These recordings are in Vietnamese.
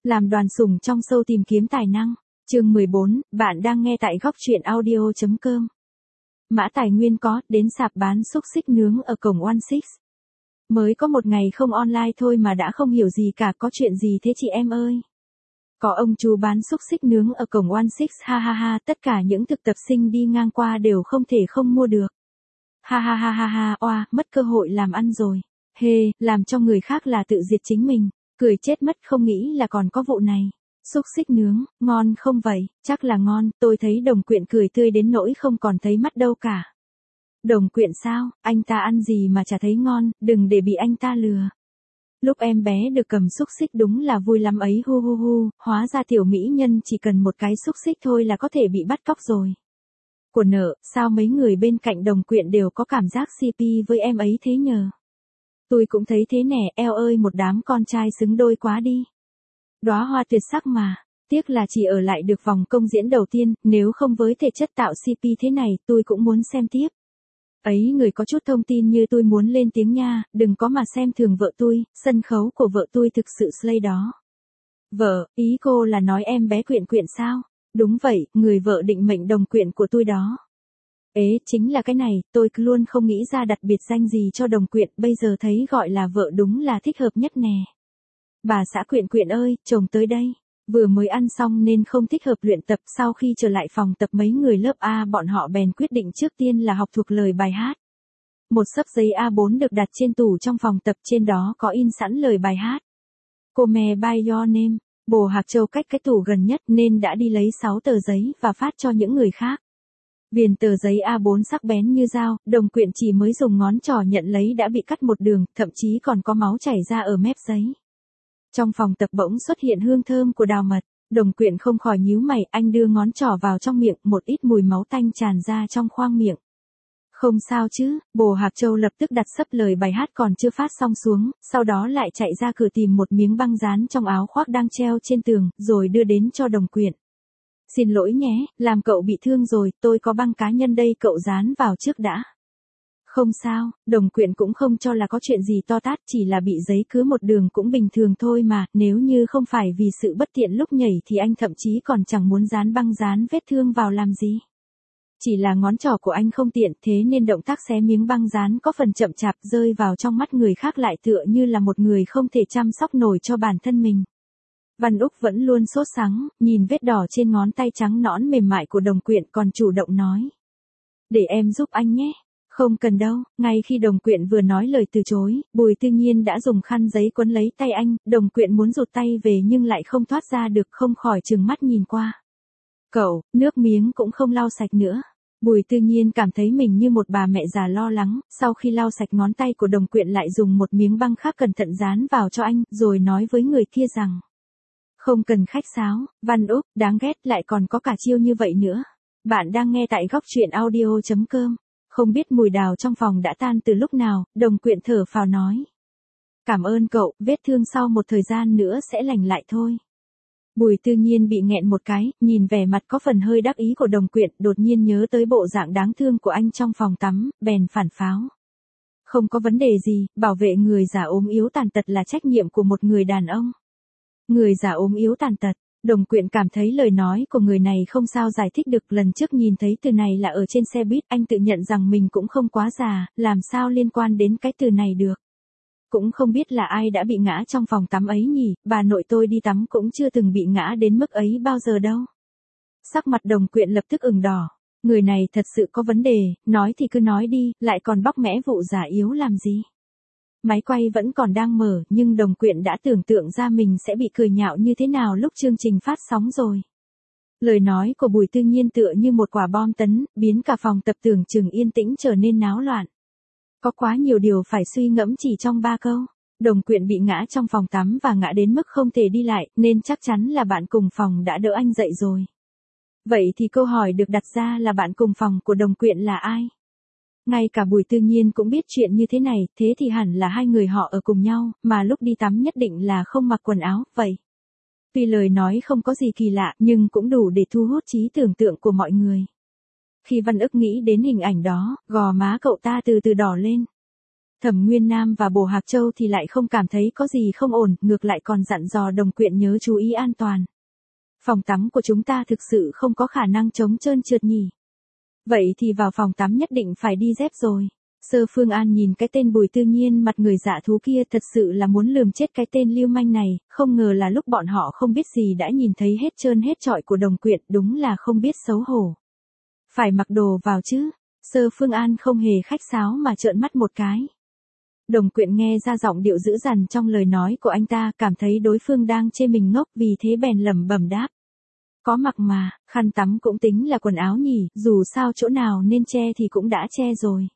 Làm đoàn sủng trong show tìm kiếm tài năng. Chương 14, bạn đang nghe tại góc truyện audio.com. Mã Tài Nguyên có đến sạp bán xúc xích nướng ở cổng One Six. Mới có một ngày không online thôi mà đã không hiểu gì cả, có chuyện gì thế chị em ơi? Có ông chú bán xúc xích nướng ở cổng One Six, ha ha ha, tất cả những thực tập sinh đi ngang qua đều không thể không mua được. Ha ha ha ha ha, oa, mất cơ hội làm ăn rồi. Hê, làm cho người khác là tự diệt chính mình. Cười chết mất, không nghĩ là còn có vụ này. Xúc xích nướng, ngon không vậy? Chắc là ngon, tôi thấy Đồng Quyện cười tươi đến nỗi không còn thấy mắt đâu cả. Đồng Quyện sao, anh ta ăn gì mà chả thấy ngon, đừng để bị anh ta lừa. Lúc em bé được cầm xúc xích đúng là vui lắm ấy, hu hu hu, hóa ra tiểu mỹ nhân chỉ cần một cái xúc xích thôi là có thể bị bắt cóc rồi. Của nợ, sao mấy người bên cạnh Đồng Quyện đều có cảm giác CP với em ấy thế nhờ? Tôi cũng thấy thế nè, eo ơi, một đám con trai xứng đôi quá đi. Đóa hoa tuyệt sắc mà, tiếc là chỉ ở lại được vòng công diễn đầu tiên, nếu không với thể chất tạo CP thế này, tôi cũng muốn xem tiếp. Ấy, người có chút thông tin như tôi muốn lên tiếng nha, đừng có mà xem thường vợ tôi, sân khấu của vợ tôi thực sự slay đó. Vợ, ý cô là nói em bé Quyện Quyện sao? Đúng vậy, người vợ định mệnh Đồng Quyện của tôi đó. Ế, chính là cái này, tôi luôn không nghĩ ra đặt biệt danh gì cho Đồng Quyện, bây giờ thấy gọi là vợ đúng là thích hợp nhất nè. Bà xã Quyện Quyện ơi, chồng tới đây. Vừa mới ăn xong nên không thích hợp luyện tập, sau khi trở lại phòng tập mấy người lớp A bọn họ bèn quyết định trước tiên là học thuộc lời bài hát. Một xấp giấy A4 được đặt trên tủ trong phòng tập, trên đó có in sẵn lời bài hát. Come by your name. Bồ Hạc Châu cách cái tủ gần nhất nên đã đi lấy 6 tờ giấy và phát cho những người khác. Viền tờ giấy A4 sắc bén như dao, Đồng Quyện chỉ mới dùng ngón trỏ nhận lấy đã bị cắt một đường, thậm chí còn có máu chảy ra ở mép giấy. Trong phòng tập bỗng xuất hiện hương thơm của đào mật, Đồng Quyện không khỏi nhíu mày, anh đưa ngón trỏ vào trong miệng, một ít mùi máu tanh tràn ra trong khoang miệng. Không sao chứ, Bồ Hạc Châu lập tức đặt sấp lời bài hát còn chưa phát xong xuống, sau đó lại chạy ra cửa tìm một miếng băng dán trong áo khoác đang treo trên tường, rồi đưa đến cho Đồng Quyện. Xin lỗi nhé, làm cậu bị thương rồi, tôi có băng cá nhân đây, cậu dán vào trước đã. Không sao, Đồng Quyện cũng không cho là có chuyện gì to tát, chỉ là bị giấy cứa một đường cũng bình thường thôi mà, nếu như không phải vì sự bất tiện lúc nhảy thì anh thậm chí còn chẳng muốn dán băng dán vết thương vào làm gì. Chỉ là ngón trỏ của anh không tiện, thế nên động tác xé miếng băng dán có phần chậm chạp, rơi vào trong mắt người khác lại tựa như là một người không thể chăm sóc nổi cho bản thân mình. Văn Úc vẫn luôn sốt sắng, nhìn vết đỏ trên ngón tay trắng nõn mềm mại của Đồng Quyện còn chủ động nói. Để em giúp anh nhé. Không cần đâu, ngay khi Đồng Quyện vừa nói lời từ chối, Bùi Tư Nhiên đã dùng khăn giấy quấn lấy tay anh, Đồng Quyện muốn rụt tay về nhưng lại không thoát ra được, không khỏi trừng mắt nhìn qua. Cậu, nước miếng cũng không lau sạch nữa. Bùi Tư Nhiên cảm thấy mình như một bà mẹ già lo lắng, sau khi lau sạch ngón tay của Đồng Quyện lại dùng một miếng băng khác cẩn thận dán vào cho anh, rồi nói với người kia rằng. Không cần khách sáo, Văn Úc, đáng ghét, lại còn có cả chiêu như vậy nữa. Bạn đang nghe tại góc truyện audio.com. Không biết mùi đào trong phòng đã tan từ lúc nào, Đồng Quyện thở phào nói. Cảm ơn cậu, vết thương sau một thời gian nữa sẽ lành lại thôi. Bùi Tư Nhiên bị nghẹn một cái, nhìn vẻ mặt có phần hơi đắc ý của Đồng Quyện, đột nhiên nhớ tới bộ dạng đáng thương của anh trong phòng tắm, bèn phản pháo. Không có vấn đề gì, bảo vệ người già ốm yếu tàn tật là trách nhiệm của một người đàn ông. Người già ốm yếu tàn tật. Đồng Quyện cảm thấy lời nói của người này không sao giải thích được, lần trước nhìn thấy từ này là ở trên xe buýt, anh tự nhận rằng mình cũng không quá già, làm sao liên quan đến cái từ này được. Cũng không biết là ai đã bị ngã trong phòng tắm ấy nhỉ, bà nội tôi đi tắm cũng chưa từng bị ngã đến mức ấy bao giờ đâu. Sắc mặt Đồng Quyện lập tức ửng đỏ, người này thật sự có vấn đề, nói thì cứ nói đi, lại còn bóc mẽ vụ già yếu làm gì. Máy quay vẫn còn đang mở, nhưng Đồng Quyện đã tưởng tượng ra mình sẽ bị cười nhạo như thế nào lúc chương trình phát sóng rồi. Lời nói của Bùi Tư Nhiên tựa như một quả bom tấn, biến cả phòng tập tưởng chừng yên tĩnh trở nên náo loạn. Có quá nhiều điều phải suy ngẫm chỉ trong 3 câu. Đồng Quyện bị ngã trong phòng tắm và ngã đến mức không thể đi lại, nên chắc chắn là bạn cùng phòng đã đỡ anh dậy rồi. Vậy thì câu hỏi được đặt ra là bạn cùng phòng của Đồng Quyện là ai? Ngay cả Bùi Tư Nhiên cũng biết chuyện như thế này, thế thì hẳn là hai người họ ở cùng nhau, mà lúc đi tắm nhất định là không mặc quần áo, vậy. Tuy lời nói không có gì kỳ lạ, nhưng cũng đủ để thu hút trí tưởng tượng của mọi người. Khi Văn Ức nghĩ đến hình ảnh đó, gò má cậu ta từ từ đỏ lên. Thẩm Nguyên Nam và Bồ Hạc Châu thì lại không cảm thấy có gì không ổn, ngược lại còn dặn dò Đồng Quyện nhớ chú ý an toàn. Phòng tắm của chúng ta thực sự không có khả năng chống trơn trượt nhỉ. Vậy thì vào phòng tắm nhất định phải đi dép rồi. Sơ Phương An nhìn cái tên Bùi Tư Nhiên mặt người dạ thú kia thật sự là muốn lườm chết cái tên lưu manh này, không ngờ là lúc bọn họ không biết gì đã nhìn thấy hết trơn hết trọi của Đồng Quyện, đúng là không biết xấu hổ. Phải mặc đồ vào chứ. Sơ Phương An không hề khách sáo mà trợn mắt một cái. Đồng Quyện nghe ra giọng điệu dữ dằn trong lời nói của anh ta, cảm thấy đối phương đang chê mình ngốc, vì thế bèn lẩm bẩm đáp. Có mặc mà, khăn tắm cũng tính là quần áo nhỉ, dù sao chỗ nào nên che thì cũng đã che rồi.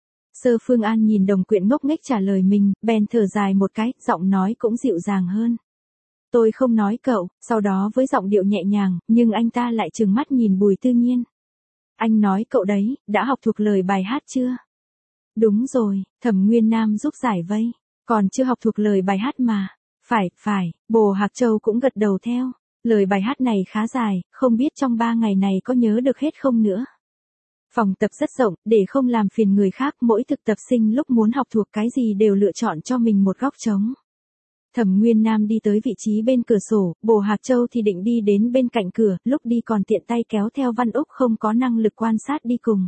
Sơ Phương An nhìn Đồng Quyện ngốc nghếch trả lời mình, bèn thở dài một cái, giọng nói cũng dịu dàng hơn. Tôi không nói cậu, sau đó với giọng điệu nhẹ nhàng, nhưng anh ta lại trừng mắt nhìn Bùi Tư Nhiên. Anh nói cậu đấy, đã học thuộc lời bài hát chưa? Đúng rồi, Thẩm Nguyên Nam giúp giải vây. Còn chưa học thuộc lời bài hát mà. Phải, Bồ Hạc Châu cũng gật đầu theo. Lời bài hát này khá dài, không biết trong 3 ngày này có nhớ được hết không nữa. Phòng tập rất rộng, để không làm phiền người khác, mỗi thực tập sinh lúc muốn học thuộc cái gì đều lựa chọn cho mình một góc trống. Thẩm Nguyên Nam đi tới vị trí bên cửa sổ, Bồ Hạc Châu thì định đi đến bên cạnh cửa, lúc đi còn tiện tay kéo theo Văn Úc không có năng lực quan sát đi cùng.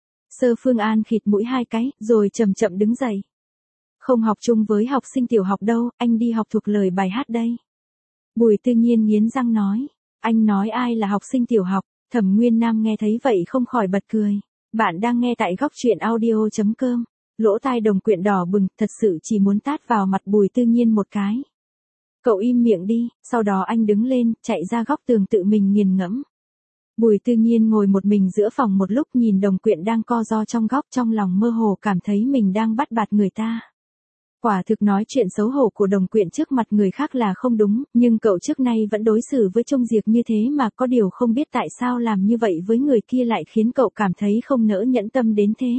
Sơ Phương An khịt mũi 2 cái, rồi chậm chậm đứng dậy. Không học chung với học sinh tiểu học đâu, anh đi học thuộc lời bài hát đây. Bùi Tư Nhiên nghiến răng nói. Anh nói ai là học sinh tiểu học? Thẩm Nguyên Nam nghe thấy vậy không khỏi bật cười. Bạn đang nghe tại góc truyện audio.com. Lỗ tai Đồng Quyện đỏ bừng, thật sự chỉ muốn tát vào mặt Bùi Tư Nhiên một cái. Cậu im miệng đi, sau đó anh đứng lên, chạy ra góc tường tự mình nghiền ngẫm. Bùi Tư Nhiên ngồi một mình giữa phòng một lúc nhìn Đồng Quyện đang co ro trong góc, trong lòng mơ hồ cảm thấy mình đang bắt bạt người ta. Quả thực nói chuyện xấu hổ của Đồng Quyện trước mặt người khác là không đúng, nhưng cậu trước nay vẫn đối xử với Trung Diệp như thế mà, có điều không biết tại sao làm như vậy với người kia lại khiến cậu cảm thấy không nỡ nhẫn tâm đến thế.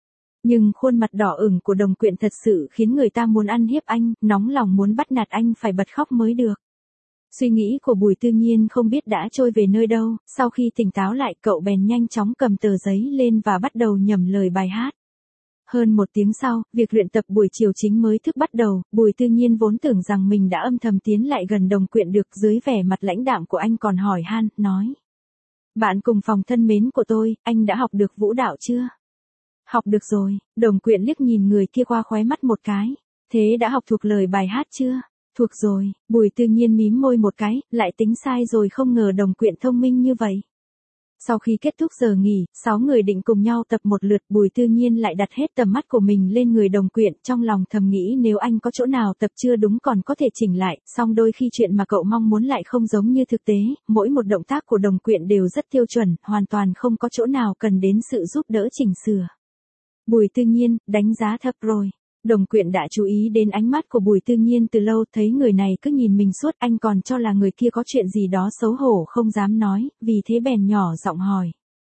Nhưng khuôn mặt đỏ ửng của Đồng Quyện thật sự khiến người ta muốn ăn hiếp anh, nóng lòng muốn bắt nạt anh phải bật khóc mới được. Suy nghĩ của Bùi Tư Nhiên không biết đã trôi về nơi đâu, sau khi tỉnh táo lại cậu bèn nhanh chóng cầm tờ giấy lên và bắt đầu nhẩm lời bài hát. Hơn 1 tiếng sau, việc luyện tập buổi chiều chính mới thức bắt đầu, Bùi Tư Nhiên vốn tưởng rằng mình đã âm thầm tiến lại gần Đồng Quyện được, dưới vẻ mặt lãnh đạm của anh còn hỏi han, nói. Bạn cùng phòng thân mến của tôi, anh đã học được vũ đạo chưa? Học được rồi, Đồng Quyện liếc nhìn người kia qua khóe mắt một cái. Thế đã học thuộc lời bài hát chưa? Thuộc rồi, Bùi Tư Nhiên mím môi một cái, lại tính sai rồi, không ngờ Đồng Quyện thông minh như vậy. Sau khi kết thúc giờ nghỉ, 6 người định cùng nhau tập một lượt, Bùi Tư Nhiên lại đặt hết tầm mắt của mình lên người Đồng Quyện, trong lòng thầm nghĩ nếu anh có chỗ nào tập chưa đúng còn có thể chỉnh lại, song đôi khi chuyện mà cậu mong muốn lại không giống như thực tế, mỗi một động tác của Đồng Quyện đều rất tiêu chuẩn, hoàn toàn không có chỗ nào cần đến sự giúp đỡ chỉnh sửa. Bùi Tư Nhiên, đánh giá thấp rồi. Đồng Quyện đã chú ý đến ánh mắt của Bùi Tư Nhiên từ lâu, thấy người này cứ nhìn mình suốt, anh còn cho là người kia có chuyện gì đó xấu hổ không dám nói, vì thế bèn nhỏ giọng hỏi.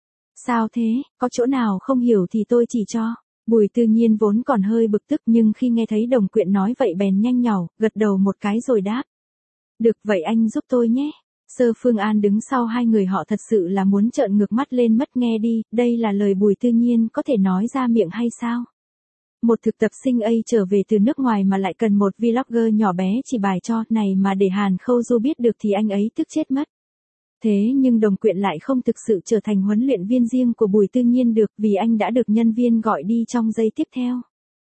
Sao thế, có chỗ nào không hiểu thì tôi chỉ cho. Bùi Tư Nhiên vốn còn hơi bực tức nhưng khi nghe thấy Đồng Quyện nói vậy bèn nhanh nhảu, gật đầu một cái rồi đáp. Được vậy anh giúp tôi nhé. Sơ Phương An đứng sau hai người họ thật sự là muốn trợn ngược mắt lên mất, nghe đi, đây là lời Bùi Tư Nhiên có thể nói ra miệng hay sao? Một thực tập sinh A trở về từ nước ngoài mà lại cần một vlogger nhỏ bé chỉ bài cho, này mà để Hàn Khâu Du biết được thì anh ấy tức chết mất. Thế nhưng Đồng Quyện lại không thực sự trở thành huấn luyện viên riêng của Bùi Tư Nhiên được, vì anh đã được nhân viên gọi đi trong giây tiếp theo.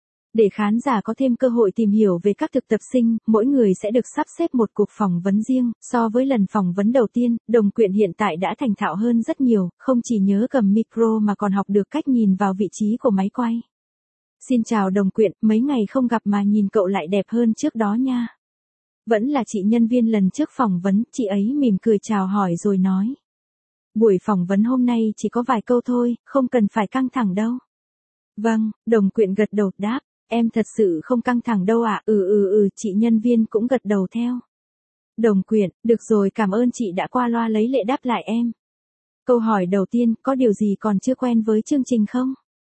Để khán giả có thêm cơ hội tìm hiểu về các thực tập sinh, mỗi người sẽ được sắp xếp một cuộc phỏng vấn riêng. So với lần phỏng vấn đầu tiên, Đồng Quyện hiện tại đã thành thạo hơn rất nhiều, không chỉ nhớ cầm micro mà còn học được cách nhìn vào vị trí của máy quay. Xin chào Đồng Quyện, mấy ngày không gặp mà nhìn cậu lại đẹp hơn trước đó nha. Vẫn là chị nhân viên lần trước phỏng vấn, chị ấy mỉm cười chào hỏi rồi nói. Buổi phỏng vấn hôm nay chỉ có vài câu thôi, không cần phải căng thẳng đâu. Vâng, Đồng Quyện gật đầu đáp, em thật sự không căng thẳng đâu ạ. Chị nhân viên cũng gật đầu theo. Đồng Quyện, được rồi, cảm ơn chị đã qua loa lấy lệ đáp lại em. Câu hỏi đầu tiên, có điều gì còn chưa quen với chương trình không?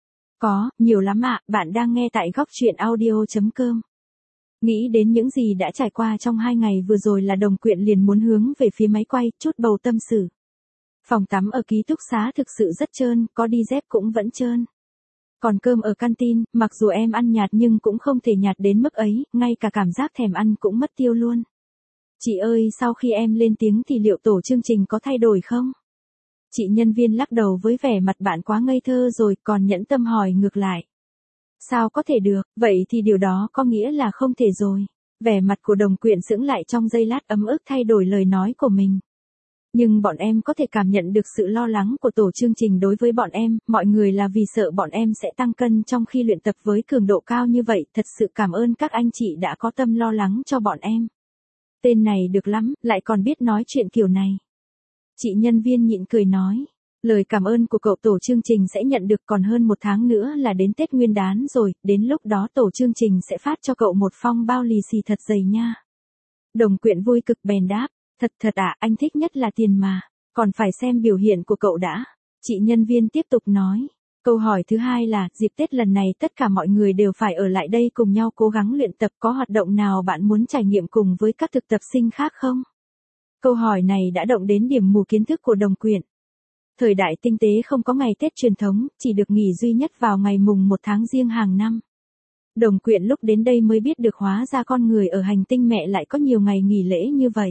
Có, nhiều lắm ạ, bạn đang nghe tại góc truyện audio.com. Nghĩ đến những gì đã trải qua trong 2 ngày vừa rồi là Đồng Quyện liền muốn hướng về phía máy quay, chút bầu tâm sự. Phòng tắm ở ký túc xá thực sự rất trơn, có đi dép cũng vẫn trơn. Còn cơm ở canteen, mặc dù em ăn nhạt nhưng cũng không thể nhạt đến mức ấy, ngay cả cảm giác thèm ăn cũng mất tiêu luôn. Chị ơi, sau khi em lên tiếng thì liệu tổ chương trình có thay đổi không? Chị nhân viên lắc đầu với vẻ mặt bạn quá ngây thơ rồi, còn nhẫn tâm hỏi ngược lại. Sao có thể được, vậy thì điều đó có nghĩa là không thể rồi. Vẻ mặt của Đồng Quyện sững lại trong giây lát, ấm ức thay đổi lời nói của mình. Nhưng bọn em có thể cảm nhận được sự lo lắng của tổ chương trình đối với bọn em, mọi người là vì sợ bọn em sẽ tăng cân trong khi luyện tập với cường độ cao như vậy, thật sự cảm ơn các anh chị đã có tâm lo lắng cho bọn em. Tên này được lắm, lại còn biết nói chuyện kiểu này. Chị nhân viên nhịn cười nói. Lời cảm ơn của cậu tổ chương trình sẽ nhận được, còn hơn 1 tháng nữa là đến Tết Nguyên đán rồi, đến lúc đó tổ chương trình sẽ phát cho cậu một phong bao lì xì thật dày nha. Đồng Quyện vui cực bèn đáp, thật à, anh thích nhất là tiền mà, còn phải xem biểu hiện của cậu đã. Chị nhân viên tiếp tục nói. Câu hỏi thứ hai là, dịp Tết lần này tất cả mọi người đều phải ở lại đây cùng nhau cố gắng luyện tập, có hoạt động nào bạn muốn trải nghiệm cùng với các thực tập sinh khác không? Câu hỏi này đã động đến điểm mù kiến thức của Đồng Quyện. Thời đại tinh tế không có ngày Tết truyền thống, chỉ được nghỉ duy nhất vào ngày mùng 1 tháng Giêng hàng năm. Đồng Quyện lúc đến đây mới biết được hóa ra con người ở hành tinh mẹ lại có nhiều ngày nghỉ lễ như vậy.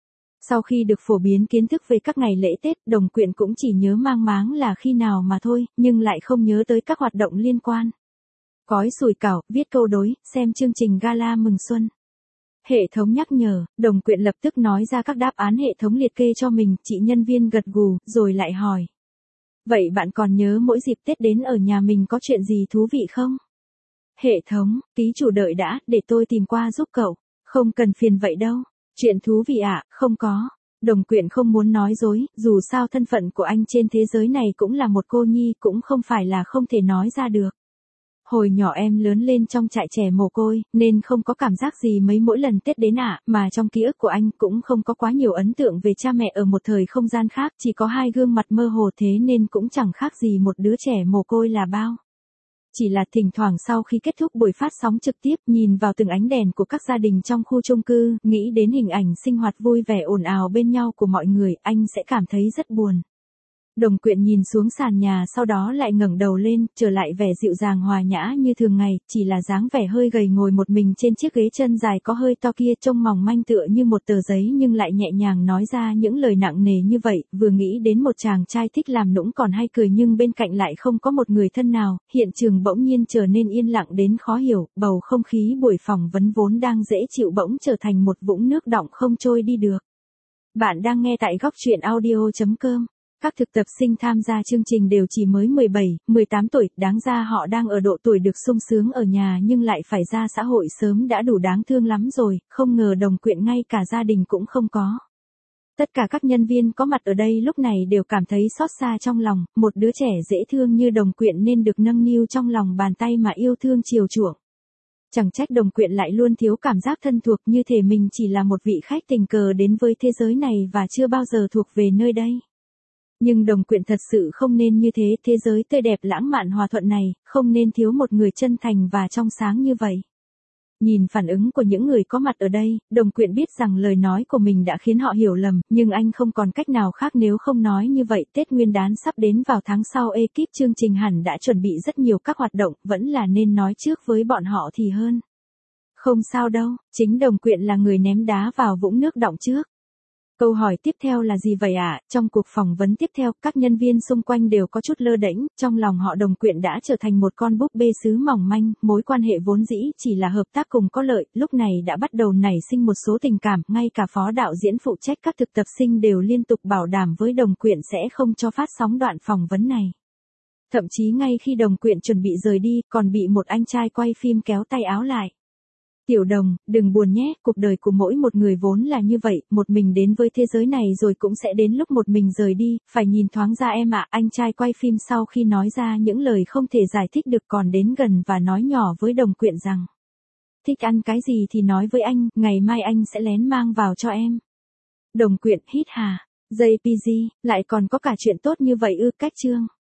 Sau khi được phổ biến kiến thức về các ngày lễ Tết, Đồng Quyện cũng chỉ nhớ mang máng là khi nào mà thôi, nhưng lại không nhớ tới các hoạt động liên quan. Cói sủi cảo, viết câu đối, xem chương trình gala mừng xuân. Hệ thống nhắc nhở, Đồng Quyện lập tức nói ra các đáp án hệ thống liệt kê cho mình, chị nhân viên gật gù, rồi lại hỏi. Vậy bạn còn nhớ mỗi dịp Tết đến ở nhà mình có chuyện gì thú vị không? Hệ thống, ký chủ đợi đã, để tôi tìm qua giúp cậu. Không cần phiền vậy đâu. Chuyện thú vị ạ, không có. Đồng Quyện không muốn nói dối, dù sao thân phận của anh trên thế giới này cũng là một cô nhi, cũng không phải là không thể nói ra được. Hồi nhỏ em lớn lên trong trại trẻ mồ côi, nên không có cảm giác gì mấy mỗi lần Tết đến ạ, mà trong ký ức của anh cũng không có quá nhiều ấn tượng về cha mẹ ở một thời không gian khác, chỉ có 2 gương mặt mơ hồ, thế nên cũng chẳng khác gì một đứa trẻ mồ côi là bao. Chỉ là thỉnh thoảng sau khi kết thúc buổi phát sóng trực tiếp, nhìn vào từng ánh đèn của các gia đình trong khu chung cư, nghĩ đến hình ảnh sinh hoạt vui vẻ ồn ào bên nhau của mọi người, anh sẽ cảm thấy rất buồn. Đồng Quyện nhìn xuống sàn nhà, sau đó lại ngẩng đầu lên, trở lại vẻ dịu dàng hòa nhã như thường ngày, chỉ là dáng vẻ hơi gầy ngồi một mình trên chiếc ghế chân dài có hơi to kia, trông mỏng manh tựa như một tờ giấy nhưng lại nhẹ nhàng nói ra những lời nặng nề như vậy, vừa nghĩ đến một chàng trai thích làm nũng còn hay cười nhưng bên cạnh lại không có một người thân nào, hiện trường bỗng nhiên trở nên yên lặng đến khó hiểu, bầu không khí buổi phỏng vấn vốn đang dễ chịu bỗng trở thành một vũng nước đọng không trôi đi được. Bạn đang nghe tại góc truyện audio.com. Các thực tập sinh tham gia chương trình đều chỉ mới 17, 18 tuổi, đáng ra họ đang ở độ tuổi được sung sướng ở nhà nhưng lại phải ra xã hội sớm đã đủ đáng thương lắm rồi, không ngờ Đồng Quyện ngay cả gia đình cũng không có. Tất cả các nhân viên có mặt ở đây lúc này đều cảm thấy xót xa trong lòng, một đứa trẻ dễ thương như Đồng Quyện nên được nâng niu trong lòng bàn tay mà yêu thương chiều chuộng. Chẳng trách Đồng Quyện lại luôn thiếu cảm giác thân thuộc, như thể mình chỉ là một vị khách tình cờ đến với thế giới này và chưa bao giờ thuộc về nơi đây. Nhưng Đồng Quyện thật sự không nên như thế, thế giới tươi đẹp lãng mạn hòa thuận này, không nên thiếu một người chân thành và trong sáng như vậy. Nhìn phản ứng của những người có mặt ở đây, Đồng Quyện biết rằng lời nói của mình đã khiến họ hiểu lầm, nhưng anh không còn cách nào khác nếu không nói như vậy. Tết Nguyên đán sắp đến vào tháng sau, ekip chương trình hẳn đã chuẩn bị rất nhiều các hoạt động, vẫn là nên nói trước với bọn họ thì hơn. Không sao đâu, chính Đồng Quyện là người ném đá vào vũng nước đọng trước. Câu hỏi tiếp theo là gì vậy ạ? Trong cuộc phỏng vấn tiếp theo, các nhân viên xung quanh đều có chút lơ đễnh, trong lòng họ Đồng Quyện đã trở thành một con búp bê sứ mỏng manh, mối quan hệ vốn dĩ chỉ là hợp tác cùng có lợi, lúc này đã bắt đầu nảy sinh một số tình cảm, ngay cả phó đạo diễn phụ trách các thực tập sinh đều liên tục bảo đảm với Đồng Quyện sẽ không cho phát sóng đoạn phỏng vấn này. Thậm chí ngay khi Đồng Quyện chuẩn bị rời đi, còn bị một anh trai quay phim kéo tay áo lại. Tiểu Đồng, đừng buồn nhé, cuộc đời của mỗi một người vốn là như vậy, một mình đến với thế giới này rồi cũng sẽ đến lúc một mình rời đi, phải nhìn thoáng ra em ạ. Anh trai quay phim sau khi nói ra những lời không thể giải thích được còn đến gần và nói nhỏ với Đồng Quyện rằng. Thích ăn cái gì thì nói với anh, ngày mai anh sẽ lén mang vào cho em. Đồng Quyện hít hà, JPG, lại còn có cả chuyện tốt như vậy ư? Cách chương.